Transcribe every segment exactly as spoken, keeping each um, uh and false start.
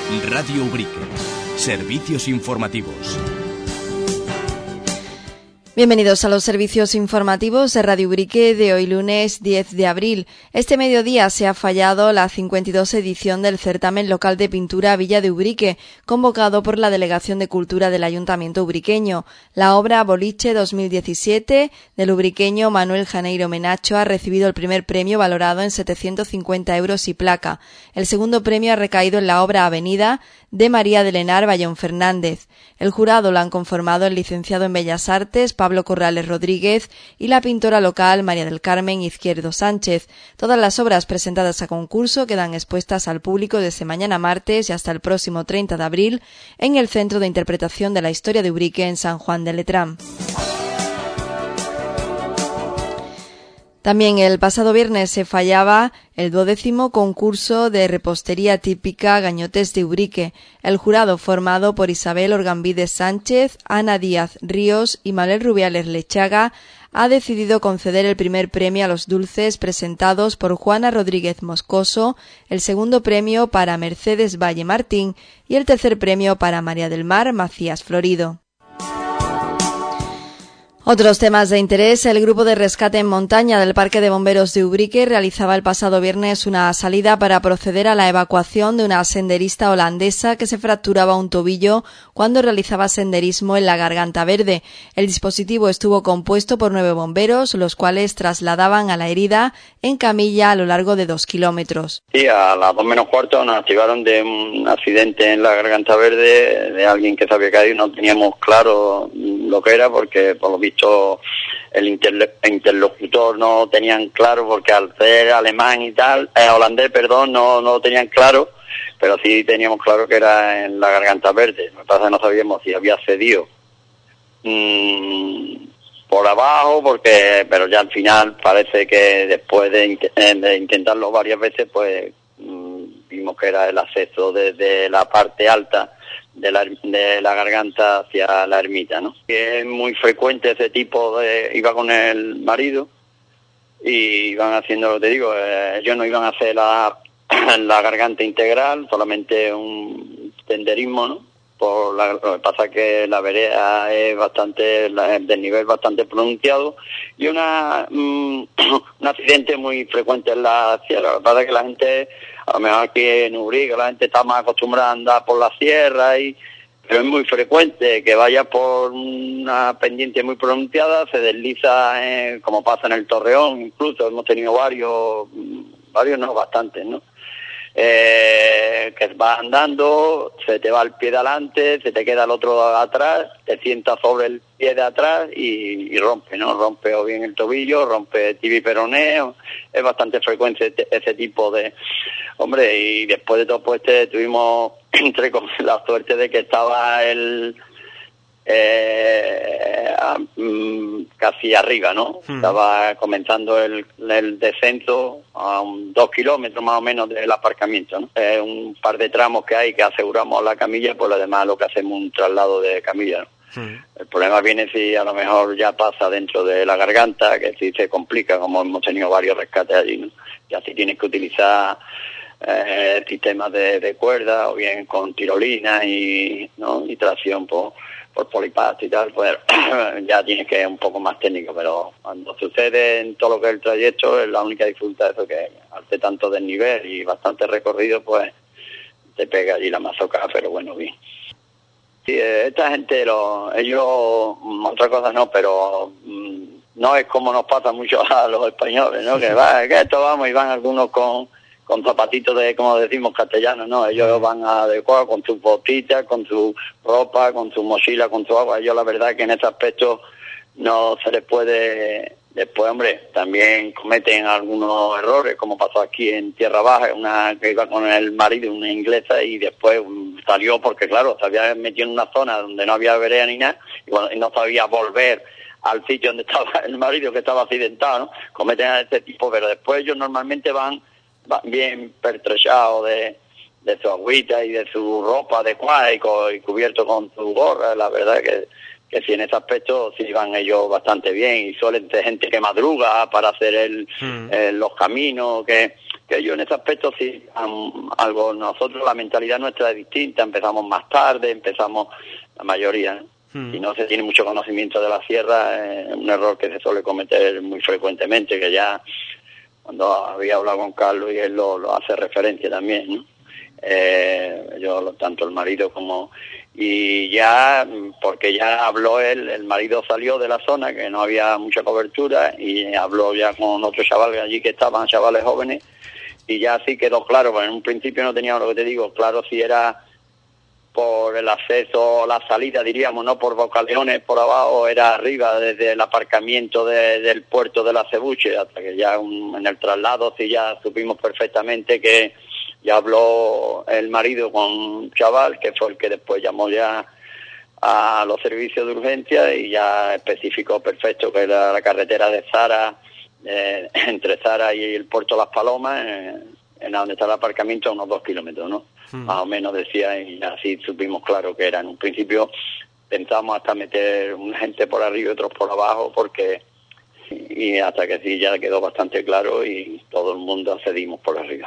Radio Ubrique. Servicios informativos. Bienvenidos a los servicios informativos de Radio Ubrique de hoy lunes diez de abril. Este mediodía se ha fallado la cincuenta y dos edición del certamen local de pintura Villa de Ubrique, convocado por la Delegación de Cultura del Ayuntamiento ubriqueño. La obra Boliche dos mil diecisiete del ubriqueño Manuel Janeiro Menacho ha recibido el primer premio valorado en setecientos cincuenta euros y placa. El segundo premio ha recaído en la obra Avenida de María de Lenar Bayón Fernández. El jurado lo han conformado el licenciado en Bellas Artes Pablo Corrales Rodríguez y la pintora local María del Carmen Izquierdo Sánchez. Todas las obras presentadas a concurso quedan expuestas al público desde mañana martes y hasta el próximo treinta de abril en el Centro de Interpretación de la Historia de Ubrique en San Juan de Letrán. También el pasado viernes se fallaba el duodécimo concurso de repostería típica Gañotes de Ubrique. El jurado, formado por Isabel Orgambides Sánchez, Ana Díaz Ríos y Manuel Rubiales Lechaga, ha decidido conceder el primer premio a los dulces presentados por Juana Rodríguez Moscoso, el segundo premio para Mercedes Valle Martín y el tercer premio para María del Mar Macías Florido. Otros temas de interés. El grupo de rescate en montaña del Parque de Bomberos de Ubrique realizaba el pasado viernes una salida para proceder a la evacuación de una senderista holandesa que se fracturaba un tobillo cuando realizaba senderismo en la Garganta Verde. El dispositivo estuvo compuesto por nueve bomberos, los cuales trasladaban a la herida en camilla a lo largo de dos kilómetros. Sí, a las dos menos cuarto nos activaron de un accidente en la Garganta Verde de alguien que se había caído y no teníamos claro lo que era porque por lo visto el interlocutor no tenían claro porque al ser alemán y tal, eh, holandés, perdón, no, no lo tenían claro, pero sí teníamos claro que era en la Garganta Verde. Lo que pasa es que no sabíamos si había cedido mmm, por abajo, porque pero ya al final parece que después de, de intentarlo varias veces, pues mmm, vimos que era el acceso desde la parte alta de la, de la garganta hacia la ermita, ¿no? Es muy frecuente ese tipo de... Iba con el marido y iban haciendo, lo que te digo, eh, ellos no iban a hacer la, la garganta integral, solamente un senderismo, ¿no? Por la, lo que pasa es que la vereda es bastante, la, de nivel bastante pronunciado y una um, un accidente muy frecuente en la sierra. Lo que pasa es que la gente, a lo mejor aquí en Ubrique, la gente está más acostumbrada a andar por la sierra, y pero es muy frecuente que vaya por una pendiente muy pronunciada, se desliza, eh, como pasa en el Torreón, incluso hemos tenido varios, varios no, bastantes, ¿no? Eh, que vas andando, se te va el pie de adelante, se te queda el otro atrás, te sientas sobre el pie de atrás y, y rompe, ¿no? Rompe o bien el tobillo, rompe tibia y peroné. Es bastante frecuente ese tipo de... Hombre, y después de todo pues te, tuvimos entre la suerte de que estaba el... Eh, casi arriba, ¿no? Hmm. Estaba comenzando el, el descenso a un, dos kilómetros más o menos del aparcamiento, ¿no? Eh, un par de tramos que hay que aseguramos la camilla, pues lo demás lo que hacemos un traslado de camilla, ¿no? Hmm. El problema viene si a lo mejor ya pasa dentro de la garganta, que si se complica, como hemos tenido varios rescates allí, ¿no? Y así tienes que utilizar eh, sistemas de, de cuerda o bien con tirolina y, ¿no? y tracción por por polipasto y tal, pues ya tienes que ir un poco más técnico, pero cuando sucede en todo lo que es el trayecto, es la única dificultad eso que hace tanto desnivel y bastante recorrido, pues te pega allí la mazoca, pero bueno, bien. Sí, esta gente, lo, ellos, otra cosa no, pero mmm, no es como nos pasa mucho a los españoles, ¿no? Que va, que esto vamos y van algunos con con zapatitos de, como decimos, castellanos, ¿no? Ellos van adecuados con sus botitas, con su ropa, con su mochila, con su agua. Ellos, la verdad, que en ese aspecto no se les puede... Después, hombre, también cometen algunos errores, como pasó aquí en Tierra Baja, una que iba con el marido, una inglesa, y después salió porque, claro, se había metido en una zona donde no había vereda ni nada, y, bueno, y no sabía volver al sitio donde estaba el marido, que estaba accidentado, ¿no? Cometen este tipo, pero después ellos normalmente van bien pertrechado de, de su agüita y de su ropa adecuada y, co, y cubierto con su gorra. La verdad que, que sí, en ese aspecto sí van ellos bastante bien y suelen ser gente que madruga para hacer el, mm. eh, los caminos, que que ellos en ese aspecto sí, um, algo, nosotros la mentalidad nuestra es distinta, empezamos más tarde, empezamos la mayoría, ¿no? Hmm. Si no se tiene mucho conocimiento de la sierra, es un error que se suele cometer muy frecuentemente, que ya cuando había hablado con Carlos y él lo, lo hace referencia también, ¿no? Eh, yo, tanto el marido como... Y ya, porque ya habló él, el marido salió de la zona, que no había mucha cobertura, y habló ya con otros chavales allí que estaban, chavales jóvenes, y ya sí quedó claro, porque en un principio no teníamos, lo que te digo, claro si era por el acceso, la salida, diríamos, no por Bocaleones, por abajo, era arriba, desde el aparcamiento de, del puerto de la Cebuche, hasta que ya un, en el traslado sí ya supimos perfectamente que ya habló el marido con un chaval, que fue el que después llamó ya a los servicios de urgencia y ya especificó perfecto que era la carretera de Zara, eh, entre Zara y el puerto Las Palomas, eh, en donde está el aparcamiento, a unos dos kilómetros, ¿no? Hmm. Más o menos decía, y así supimos claro que era. En un principio pensamos hasta meter una gente por arriba y otros por abajo, porque y hasta que sí ya quedó bastante claro y todo el mundo accedimos por arriba.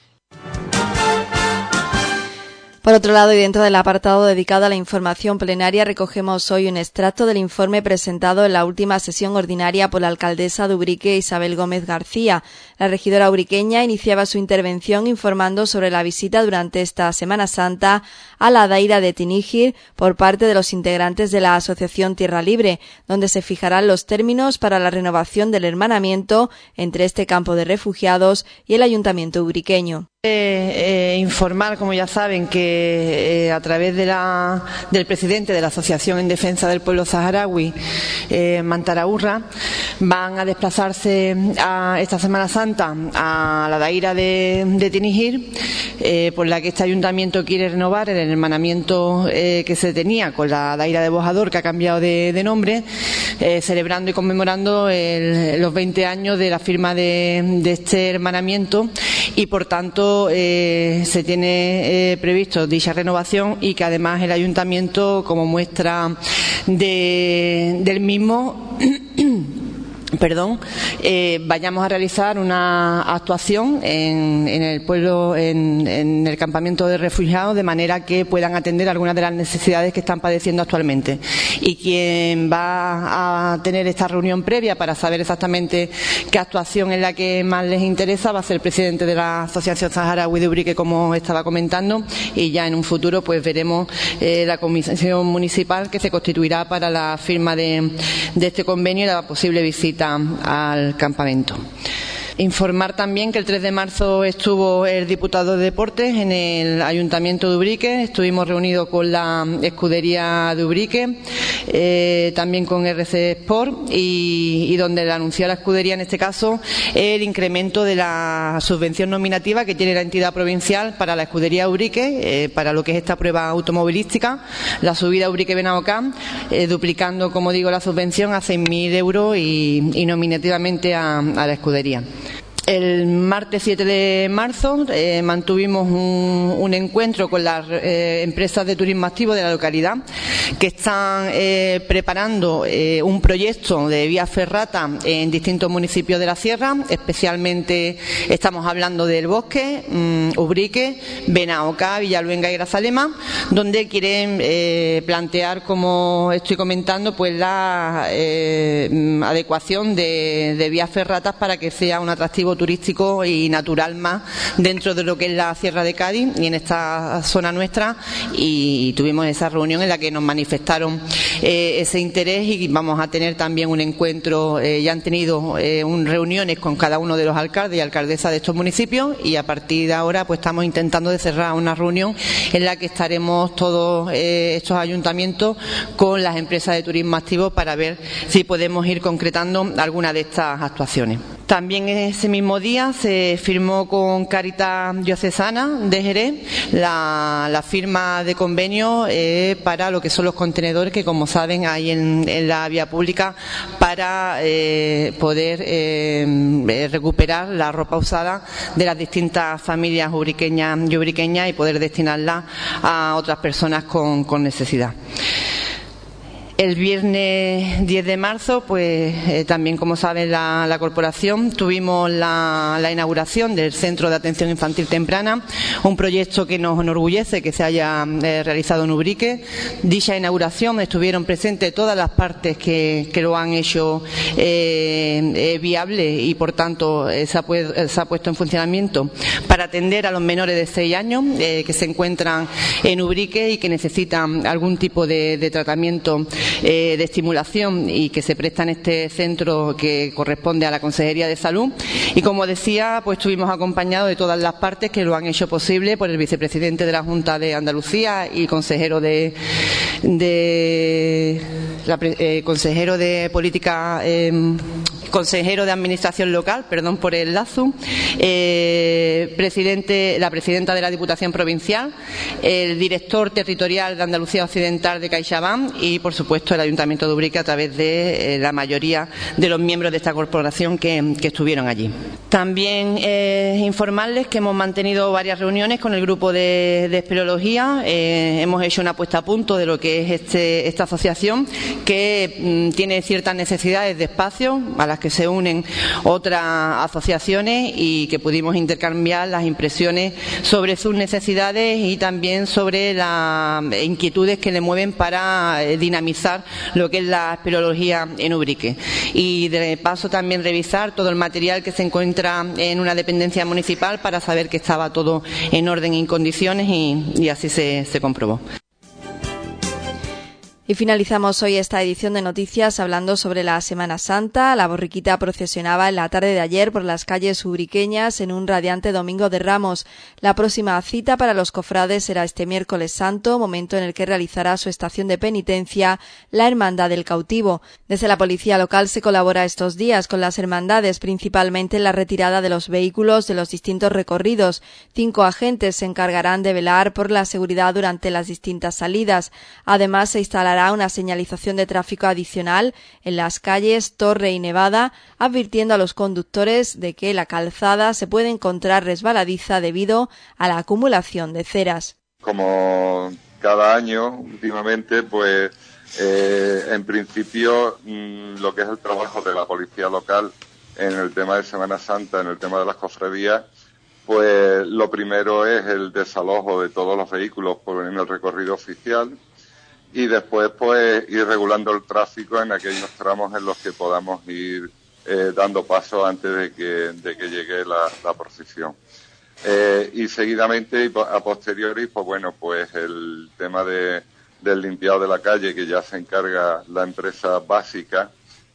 Por otro lado, y dentro del apartado dedicado a la información plenaria, recogemos hoy un extracto del informe presentado en la última sesión ordinaria por la alcaldesa de Ubrique, Isabel Gómez García. La regidora ubriqueña iniciaba su intervención informando sobre la visita durante esta Semana Santa a la Daira de Tinigir por parte de los integrantes de la Asociación Tierra Libre, donde se fijarán los términos para la renovación del hermanamiento entre este campo de refugiados y el ayuntamiento ubriqueño. Eh, eh, informar, como ya saben, que eh, a través de la, del presidente de la Asociación en Defensa del Pueblo Saharaui, eh, Mantaraurra, van a desplazarse a esta Semana Santa a la Daira de, de Tinigir, eh, por la que este ayuntamiento quiere renovar el hermanamiento eh, que se tenía con la Daira de Bojador, que ha cambiado de, de nombre, eh, celebrando y conmemorando el, los veinte años de la firma de, de este hermanamiento, y por tanto Eh, se tiene eh, previsto dicha renovación, y que además el ayuntamiento, como muestra de, del mismo perdón, eh, vayamos a realizar una actuación en, en el pueblo, en, en el campamento de refugiados, de manera que puedan atender algunas de las necesidades que están padeciendo actualmente. Y quien va a tener esta reunión previa para saber exactamente qué actuación es la que más les interesa va a ser el presidente de la Asociación Saharaui de Ubrique, como estaba comentando, y ya en un futuro pues veremos eh, la comisión municipal que se constituirá para la firma de, de este convenio y la posible visita al campamento. Informar también que el tres de marzo estuvo el diputado de Deportes en el Ayuntamiento de Ubrique. Estuvimos reunidos con la escudería de Ubrique, eh, también con R C Sport, y, y donde le anunció a la escudería, en este caso, el incremento de la subvención nominativa que tiene la entidad provincial para la escudería Ubrique, eh, para lo que es esta prueba automovilística, la subida Ubrique-Benaucán, eh, duplicando, como digo, la subvención a seis mil euros y, y nominativamente a, a la escudería. El martes siete de marzo eh, mantuvimos un, un encuentro con las eh, empresas de turismo activo de la localidad, que están eh, preparando eh, un proyecto de vía ferrata en distintos municipios de la sierra. Especialmente estamos hablando del Bosque, um, Ubrique, Benaucá, Villaluenga y Grazalema, donde quieren eh, plantear, como estoy comentando, pues la eh, adecuación de, de vías ferratas para que sea un atractivo turístico y natural más dentro de lo que es la Sierra de Cádiz y en esta zona nuestra, y tuvimos esa reunión en la que nos manifestaron eh, ese interés, y vamos a tener también un encuentro, eh, ya han tenido eh, un, reuniones con cada uno de los alcaldes y alcaldesas de estos municipios, y a partir de ahora pues estamos intentando de cerrar una reunión en la que estaremos todos eh, estos ayuntamientos con las empresas de turismo activo para ver si podemos ir concretando alguna de estas actuaciones. También en ese mismo día se firmó con Cáritas Diocesana de Jerez la, la firma de convenio eh, para lo que son los contenedores que, como saben, hay en, en la vía pública para eh, poder eh, recuperar la ropa usada de las distintas familias ubriqueñas y ubriqueñas y poder destinarla a otras personas con, con necesidad. El viernes diez de marzo, pues eh, también, como sabe la, la corporación, tuvimos la, la inauguración del Centro de Atención Infantil Temprana, un proyecto que nos enorgullece que se haya eh, realizado en Ubrique. Dicha inauguración estuvieron presentes todas las partes que, que lo han hecho eh, eh, viable y, por tanto, eh, se, ha pu- se ha puesto en funcionamiento para atender a los menores de seis años eh, que se encuentran en Ubrique y que necesitan algún tipo de, de tratamiento Eh, de estimulación y que se presta en este centro que corresponde a la Consejería de Salud. Y, como decía, pues estuvimos acompañados de todas las partes que lo han hecho posible, por el vicepresidente de la Junta de Andalucía y consejero de, de la, eh, consejero de política eh, consejero de Administración Local, perdón por el lazo, eh, presidente, la presidenta de la Diputación Provincial, el director territorial de Andalucía Occidental de CaixaBank y, por supuesto, el Ayuntamiento de Ubrique a través de eh, la mayoría de los miembros de esta corporación que, que estuvieron allí. También eh, informarles que hemos mantenido varias reuniones con el grupo de, de espeleología. Eh, hemos hecho una puesta a punto de lo que es este, esta asociación que mm, tiene ciertas necesidades de espacio a las que se unen otras asociaciones y que pudimos intercambiar las impresiones sobre sus necesidades y también sobre las inquietudes que le mueven para dinamizar lo que es la espeleología en Ubrique. Y de paso también revisar todo el material que se encuentra en una dependencia municipal para saber que estaba todo en orden y en condiciones y, y así se, se comprobó. Y finalizamos hoy esta edición de noticias hablando sobre la Semana Santa. La borriquita procesionaba en la tarde de ayer por las calles ubriqueñas en un radiante Domingo de Ramos. La próxima cita para los cofrades será este miércoles santo, momento en el que realizará su estación de penitencia la Hermandad del Cautivo. Desde la policía local se colabora estos días con las hermandades, principalmente en la retirada de los vehículos de los distintos recorridos. Cinco agentes se encargarán de velar por la seguridad durante las distintas salidas. Además, se instalará una señalización de tráfico adicional en las calles Torre y Nevada, advirtiendo a los conductores de que la calzada se puede encontrar resbaladiza debido a la acumulación de ceras. Como cada año, últimamente, pues eh, en principio mmm, lo que es el trabajo de la policía local en el tema de Semana Santa, en el tema de las cofradías, pues lo primero es el desalojo de todos los vehículos por en el recorrido oficial. Y después, pues, ir regulando el tráfico en aquellos tramos en los que podamos ir eh, dando paso antes de que, de que llegue la, la procesión. Eh, y seguidamente, y a posteriori, pues bueno, pues el tema de, del limpiado de la calle, que ya se encarga la empresa básica.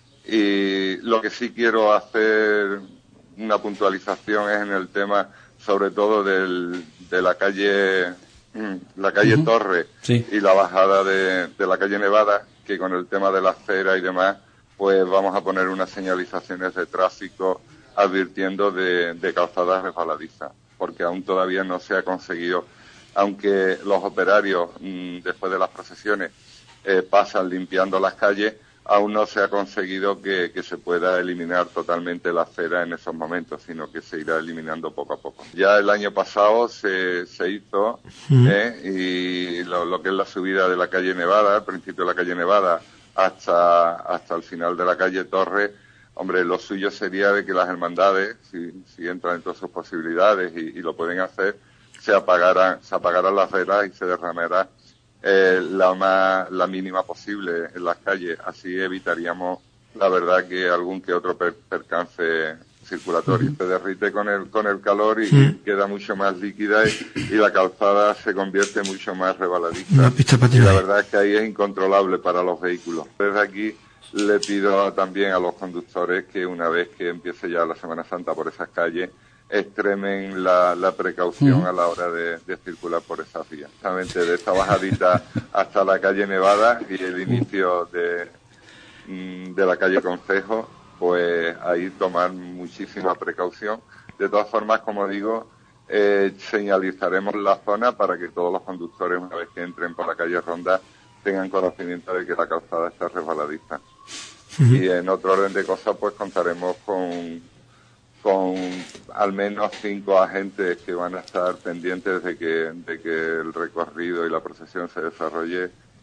Y lo que sí quiero hacer una puntualización es en el tema, sobre todo, del, de la calle... la calle uh-huh. Torre sí. y la bajada de, de la calle Nevada, que con el tema de la acera y demás, pues vamos a poner unas señalizaciones de tráfico advirtiendo de, de calzadas resbaladizas, porque aún todavía no se ha conseguido, aunque los operarios mmm, después de las procesiones eh, pasan limpiando las calles, aún no se ha conseguido que, que se pueda eliminar totalmente la acera en esos momentos, sino que se irá eliminando poco a poco. Ya el año pasado se, se hizo, uh-huh. eh, y lo, lo que es la subida de la calle Nevada, al principio de la calle Nevada, hasta, hasta el final de la calle Torre, hombre, lo suyo sería de que las hermandades, si, si entran en todas sus posibilidades y, y lo pueden hacer, se apagaran, se apagaran las velas y se derramará Eh, la más, la mínima posible en las calles. Así evitaríamos, la verdad, que algún que otro per, percance circulatorio. Uh-huh. Se derrite con el, con el calor y uh-huh. queda mucho más líquida y, y la calzada se convierte mucho más rebaladiza. Una pista patinada. Y la verdad es que ahí es incontrolable para los vehículos. Desde aquí le pido también a los conductores que una vez que empiece ya la Semana Santa por esas calles, extremen la, la precaución a la hora de, de circular por esas vías. Exactamente, de esta bajadita hasta la calle Nevada y el inicio de, de la calle Concejo, pues ahí tomar muchísima precaución. De todas formas, como digo, eh, señalizaremos la zona para que todos los conductores, una vez que entren por la calle Ronda, tengan conocimiento de que la calzada está resbaladiza. Uh-huh. Y en otro orden de cosas, pues contaremos con con al menos cinco agentes que van a estar pendientes de que, de que el recorrido y la procesión se desarrolle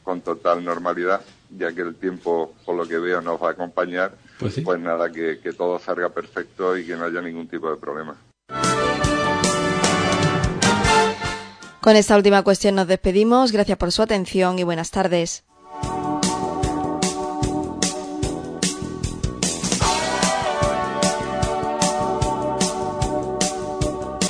con total normalidad, ya que el tiempo, por lo que veo, nos va a acompañar. Pues, sí. Pues nada, que, que todo salga perfecto y que no haya ningún tipo de problema. Con esta última cuestión nos despedimos. Gracias por su atención y buenas tardes.